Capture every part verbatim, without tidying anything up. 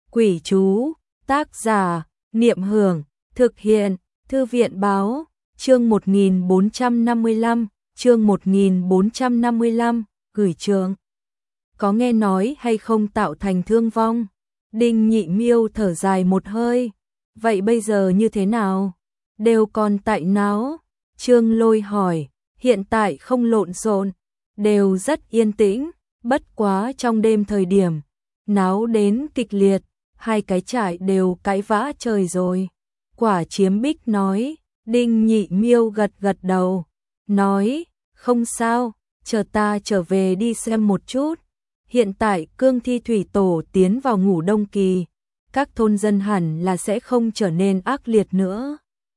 Quỷ chú, tác giả, Niệm Hưởng, thực hiện, Thư viện báo, chương một nghìn bốn trăm năm mươi lăm, chương một nghìn bốn trăm năm mươi lăm, gửi trường. Có nghe nói hay không tạo thành thương vong? Đinh Nhị Miêu thở dài một hơi. Vậy bây giờ như thế nào? Đều còn tại náo? Trương Lôi hỏi. Hiện tại không lộn xộn, đều rất yên tĩnh, bất quá trong đêm thời điểm, náo đến kịch liệt, hai cái trại đều cãi vã trời rồi. Quả Chiếm Bích nói. Đinh Nhị Miêu gật gật đầu, nói, không sao, chờ ta trở về đi xem một chút. Hiện tại cương thi thủy tổ tiến vào ngủ đông kỳ, các thôn dân hẳn là sẽ không trở nên ác liệt nữa.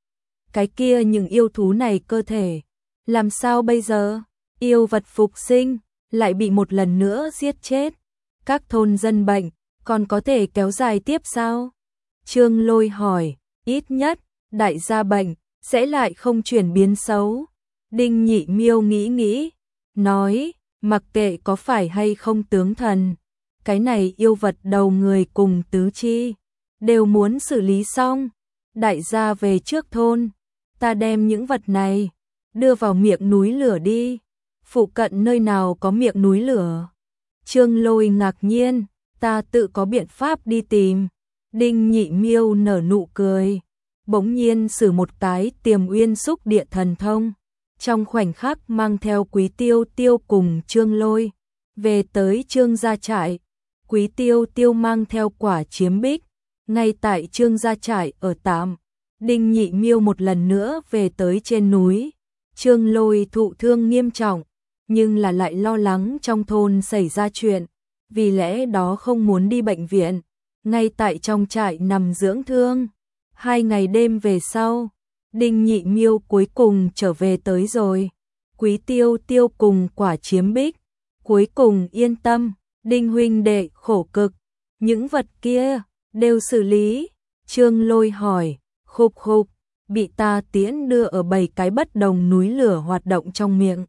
Cái kia những yêu thú này cơ thể, làm sao bây giờ? Yêu vật phục sinh, lại bị một lần nữa giết chết. Các thôn dân bệnh, còn có thể kéo dài tiếp sao? Trương Lôi hỏi, ít nhất, đại gia bệnh, sẽ lại không chuyển biến xấu. Đinh Nhị Miêu nghĩ nghĩ, nói, mặc kệ có phải hay không tướng thần, cái này yêu vật đầu người cùng tứ chi, đều muốn xử lý xong. Đại gia về trước thôn, ta đem những vật này, đưa vào miệng núi lửa đi. Phụ cận nơi nào có miệng núi lửa? Trương Lôi ngạc nhiên, ta tự có biện pháp đi tìm. Đinh Nhị Miêu nở nụ cười, bỗng nhiên sử một cái Tiềm Uyên Xúc Địa thần thông, trong khoảnh khắc mang theo Quý Tiêu Tiêu cùng Trương Lôi về tới Trương gia trại. Quý Tiêu Tiêu mang theo Quả Chiếm Bích, ngay tại Trương gia trại ở tạm. Đinh Nhị Miêu một lần nữa về tới trên núi. Trương Lôi thụ thương nghiêm trọng, nhưng là lại lo lắng trong thôn xảy ra chuyện, vì lẽ đó không muốn đi bệnh viện, ngay tại trong trại nằm dưỡng thương. Hai ngày đêm về sau, Đinh Nhị Miêu cuối cùng trở về tới rồi. Quý Tiêu Tiêu cùng Quả Chiếm Bích cuối cùng yên tâm. Đinh huynh đệ khổ cực, những vật kia đều xử lý. Trương Lôi hỏi, khục khục, bị ta tiễn đưa ở bảy cái bất đồng núi lửa hoạt động trong miệng.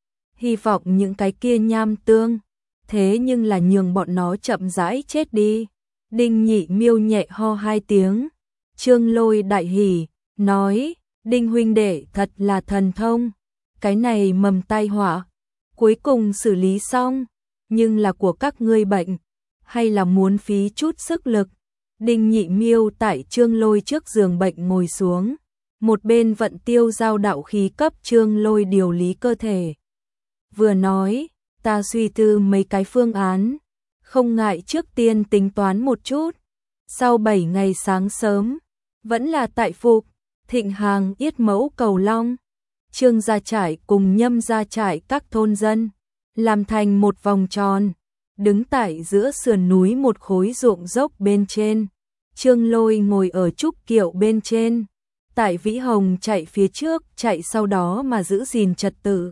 Hy vọng những cái kia nham tương, thế nhưng là nhường bọn nó chậm rãi chết đi. Đinh Nhị Miêu nhẹ ho hai tiếng. Trương Lôi đại hỉ, nói, Đinh huynh đệ thật là thần thông, cái này mầm tai họa, cuối cùng xử lý xong, nhưng là của các ngươi bệnh, hay là muốn phí chút sức lực. Đinh Nhị Miêu tại Trương Lôi trước giường bệnh ngồi xuống, một bên vận tiêu giao đạo khí cấp Trương Lôi điều lý cơ thể. Vừa nói, ta suy tư mấy cái phương án, không ngại trước tiên tính toán một chút. Sau bảy ngày sáng sớm, vẫn là tại Phục, Thịnh Hàng Yết Mẫu Cầu Long, Trương gia trại cùng Nhâm gia trại các thôn dân, làm thành một vòng tròn, đứng tại giữa sườn núi một khối ruộng dốc bên trên. Trương Lôi ngồi ở trúc kiệu bên trên, tại Vĩ Hồng chạy phía trước, chạy sau đó mà giữ gìn trật tự.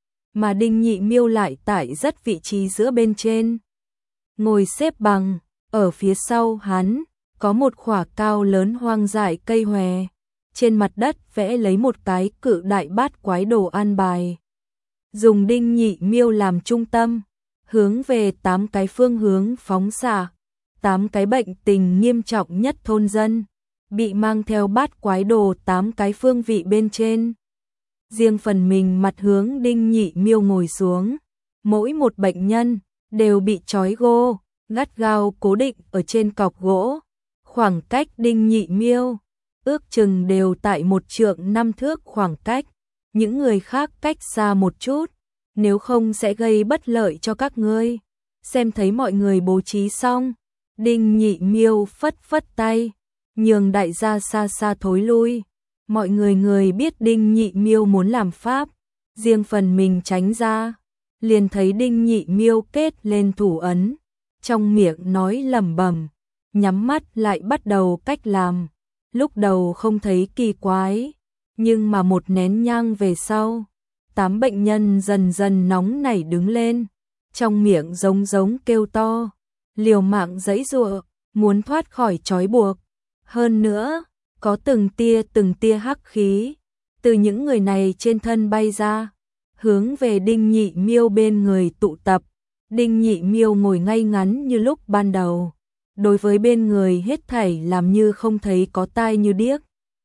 Mà Đinh Nhị Miêu lại tại rất vị trí giữa bên trên, ngồi xếp bằng. Ở phía sau hắn có một khỏa cao lớn hoang dại cây hòe, trên mặt đất vẽ lấy một cái cự đại bát quái đồ an bài, dùng Đinh Nhị Miêu làm trung tâm, hướng về tám cái phương hướng phóng xạ. Tám cái bệnh tình nghiêm trọng nhất thôn dân bị mang theo bát quái đồ tám cái phương vị bên trên, riêng phần mình mặt hướng Đinh Nhị Miêu ngồi xuống. Mỗi một bệnh nhân đều bị trói gô, gắt gao cố định ở trên cọc gỗ, khoảng cách Đinh Nhị Miêu ước chừng đều tại một trượng năm thước khoảng cách, những người khác cách xa một chút, nếu không sẽ gây bất lợi cho các ngươi. Xem thấy mọi người bố trí xong, Đinh Nhị Miêu phất phất tay, nhường đại gia xa xa thối lui. Mọi người người biết Đinh Nhị Miêu muốn làm pháp, riêng phần mình tránh ra. Liền thấy Đinh Nhị Miêu kết lên thủ ấn, trong miệng nói lẩm bẩm, nhắm mắt lại bắt đầu cách làm. Lúc đầu không thấy kỳ quái, nhưng mà một nén nhang về sau, tám bệnh nhân dần dần nóng nảy đứng lên, trong miệng giống giống kêu to, liều mạng giãy giụa, muốn thoát khỏi trói buộc. Hơn nữa, có từng tia từng tia hắc khí từ những người này trên thân bay ra, hướng về Đinh Nhị Miêu bên người tụ tập. Đinh Nhị Miêu ngồi ngay ngắn như lúc ban đầu, đối với bên người hết thảy làm như không thấy có tai như điếc.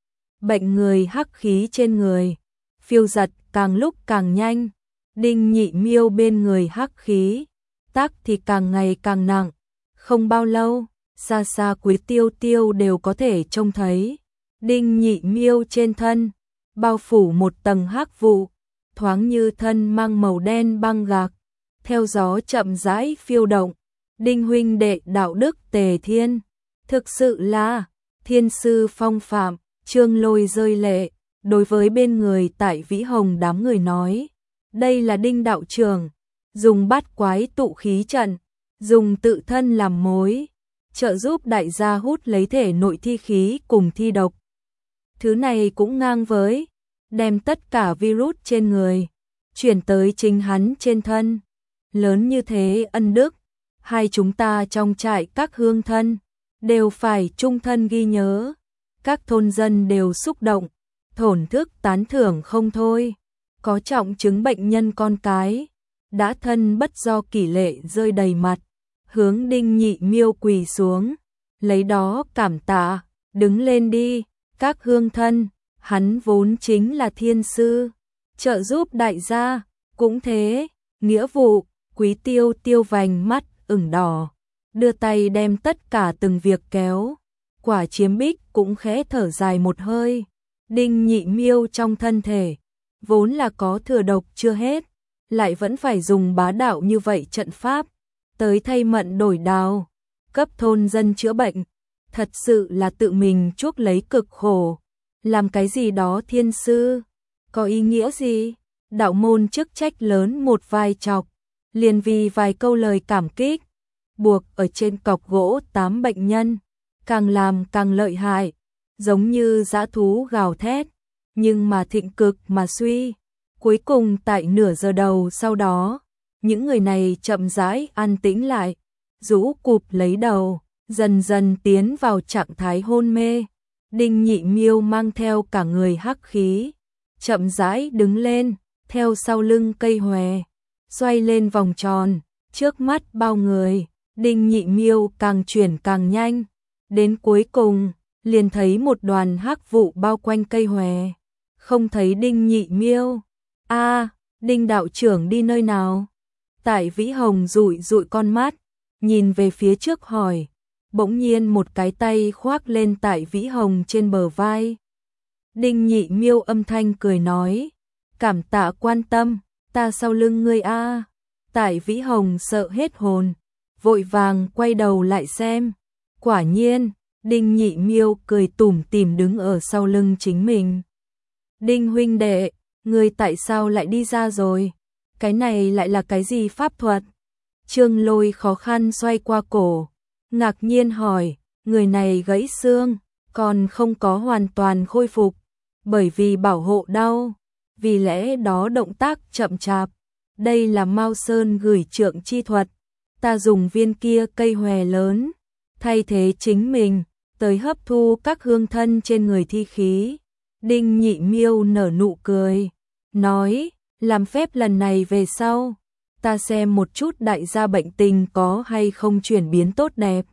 Bệnh người hắc khí trên người, phiêu giật càng lúc càng nhanh, Đinh Nhị Miêu bên người hắc khí, tác thì càng ngày càng nặng, không bao lâu, xa xa Quý Tiêu Tiêu đều có thể trông thấy, Đinh Nhị Miêu trên thân, bao phủ một tầng hắc vụ, thoáng như thân mang màu đen băng gạc, theo gió chậm rãi phiêu động. Đinh huynh đệ đạo đức tề thiên, thực sự là thiên sư phong phạm. Trương Lôi rơi lệ, đối với bên người tại Vĩ Hồng đám người nói, đây là Đinh đạo trưởng, dùng bát quái tụ khí trận, dùng tự thân làm mối, trợ giúp đại gia hút lấy thể nội thi khí cùng thi độc. Thứ này cũng ngang với đem tất cả virus trên người chuyển tới chính hắn trên thân. Lớn như thế ân đức, hai chúng ta trong trại các hương thân đều phải chung thân ghi nhớ. Các thôn dân đều xúc động, thổn thức tán thưởng không thôi. Có trọng chứng bệnh nhân con cái, đã thân bất do kỷ lệ rơi đầy mặt, hướng Đinh Nhị Miêu quỳ xuống, lấy đó cảm tạ, đứng lên đi, các hương thân, hắn vốn chính là thiên sư, trợ giúp đại gia, cũng thế, nghĩa vụ. Quý Tiêu Tiêu vành mắt ửng đỏ, đưa tay đem tất cả từng việc kéo. Quả Chiếm Bích cũng khẽ thở dài một hơi, Đinh Nhị Miêu trong thân thể, vốn là có thừa độc chưa hết, lại vẫn phải dùng bá đạo như vậy trận pháp, tới thay mận đổi đao, cấp thôn dân chữa bệnh, thật sự là tự mình chuốc lấy cực khổ, làm cái gì đó thiên sư, có ý nghĩa gì, đạo môn chức trách lớn một vai chọc, liền vì vài câu lời cảm kích, buộc ở trên cọc gỗ tám bệnh nhân. Càng làm càng lợi hại, giống như dã thú gào thét, nhưng mà thịnh cực mà suy. Cuối cùng tại nửa giờ đầu sau đó, những người này chậm rãi an tĩnh lại, rũ cụp lấy đầu, dần dần tiến vào trạng thái hôn mê. Đinh Nhị Miêu mang theo cả người hắc khí, chậm rãi đứng lên, theo sau lưng cây hòe, xoay lên vòng tròn, trước mắt bao người, Đinh Nhị Miêu càng chuyển càng nhanh. Đến cuối cùng, liền thấy một đoàn hắc vụ bao quanh cây hòe, không thấy Đinh Nhị Miêu. A, à, Đinh đạo trưởng đi nơi nào? Tại Vĩ Hồng dụi dụi con mắt, nhìn về phía trước hỏi, bỗng nhiên một cái tay khoác lên tại Vĩ Hồng trên bờ vai. Đinh Nhị Miêu âm thanh cười nói, cảm tạ quan tâm, ta sau lưng ngươi a. À. Tại Vĩ Hồng sợ hết hồn, vội vàng quay đầu lại xem. Quả nhiên, Đinh Nhị Miêu cười tủm tỉm đứng ở sau lưng chính mình. Đinh huynh đệ, người tại sao lại đi ra rồi? Cái này lại là cái gì pháp thuật? Trương Lôi khó khăn xoay qua cổ, ngạc nhiên hỏi, người này gãy xương, còn không có hoàn toàn khôi phục, bởi vì bảo hộ đau, vì lẽ đó động tác chậm chạp. Đây là Mao Sơn gửi trượng chi thuật, ta dùng viên kia cây hòe lớn, thay thế chính mình, tới hấp thu các hương thân trên người thi khí. Đinh Nhị Miêu nở nụ cười, nói, làm phép lần này về sau, ta xem một chút đại gia bệnh tình có hay không chuyển biến tốt đẹp.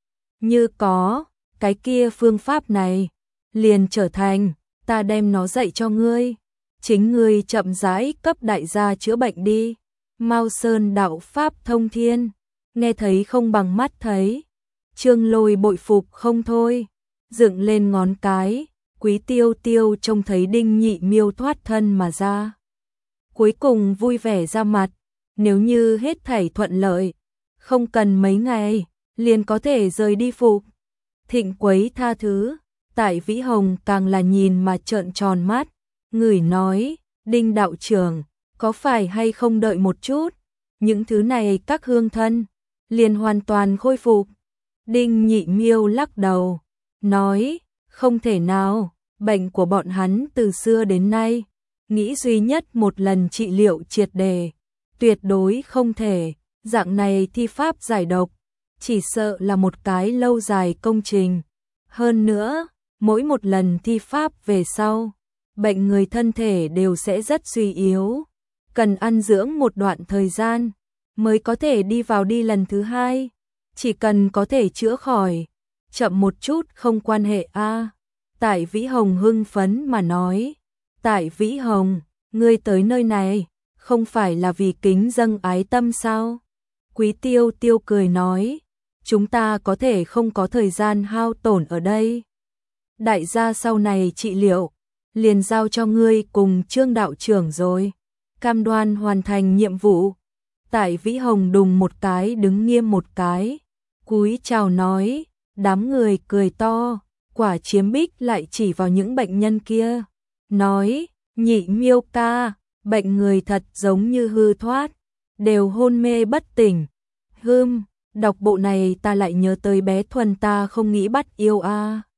Như có, cái kia phương pháp này, liền trở thành, ta đem nó dạy cho ngươi, chính ngươi chậm rãi cấp đại gia chữa bệnh đi. Mao Sơn đạo pháp thông thiên, nghe thấy không bằng mắt thấy. Trương Lôi bội phục không thôi, dựng lên ngón cái, Quý Tiêu Tiêu trông thấy Đinh Nhị Miêu thoát thân mà ra. Cuối cùng vui vẻ ra mặt, nếu như hết thảy thuận lợi, không cần mấy ngày, liền có thể rời đi phục. Thịnh Quấy tha thứ, tại Vĩ Hồng càng là nhìn mà trợn tròn mắt, ngửi nói, Đinh đạo trưởng, có phải hay không đợi một chút, những thứ này các hương thân, liền hoàn toàn khôi phục. Đinh Nhị Miêu lắc đầu, nói, không thể nào, bệnh của bọn hắn từ xưa đến nay, nghĩ duy nhất một lần trị liệu triệt đề, tuyệt đối không thể, dạng này thi pháp giải độc, chỉ sợ là một cái lâu dài công trình. Hơn nữa, mỗi một lần thi pháp về sau, bệnh người thân thể đều sẽ rất suy yếu, cần ăn dưỡng một đoạn thời gian, mới có thể đi vào đi lần thứ hai. chỉ cần có thể chữa khỏi, chậm một chút không quan hệ a. Tại Vĩ Hồng hưng phấn mà nói, Tại Vĩ Hồng, ngươi tới nơi này, không phải là vì kính dâng ái tâm sao? Quý Tiêu Tiêu cười nói, chúng ta có thể không có thời gian hao tổn ở đây. Đại gia sau này trị liệu, liền giao cho ngươi cùng Trương đạo trưởng rồi. Cam đoan hoàn thành nhiệm vụ. Tại Vĩ Hồng đùng một cái đứng nghiêm một cái, cúi chào nói, đám người cười to, Quả Chiếm Bích lại chỉ vào những bệnh nhân kia, nói, Nhị Miêu ca, bệnh người thật giống như hư thoát, đều hôn mê bất tỉnh. Hưm, đọc bộ này ta lại nhớ tới bé Thuần ta không nghĩ bắt yêu a.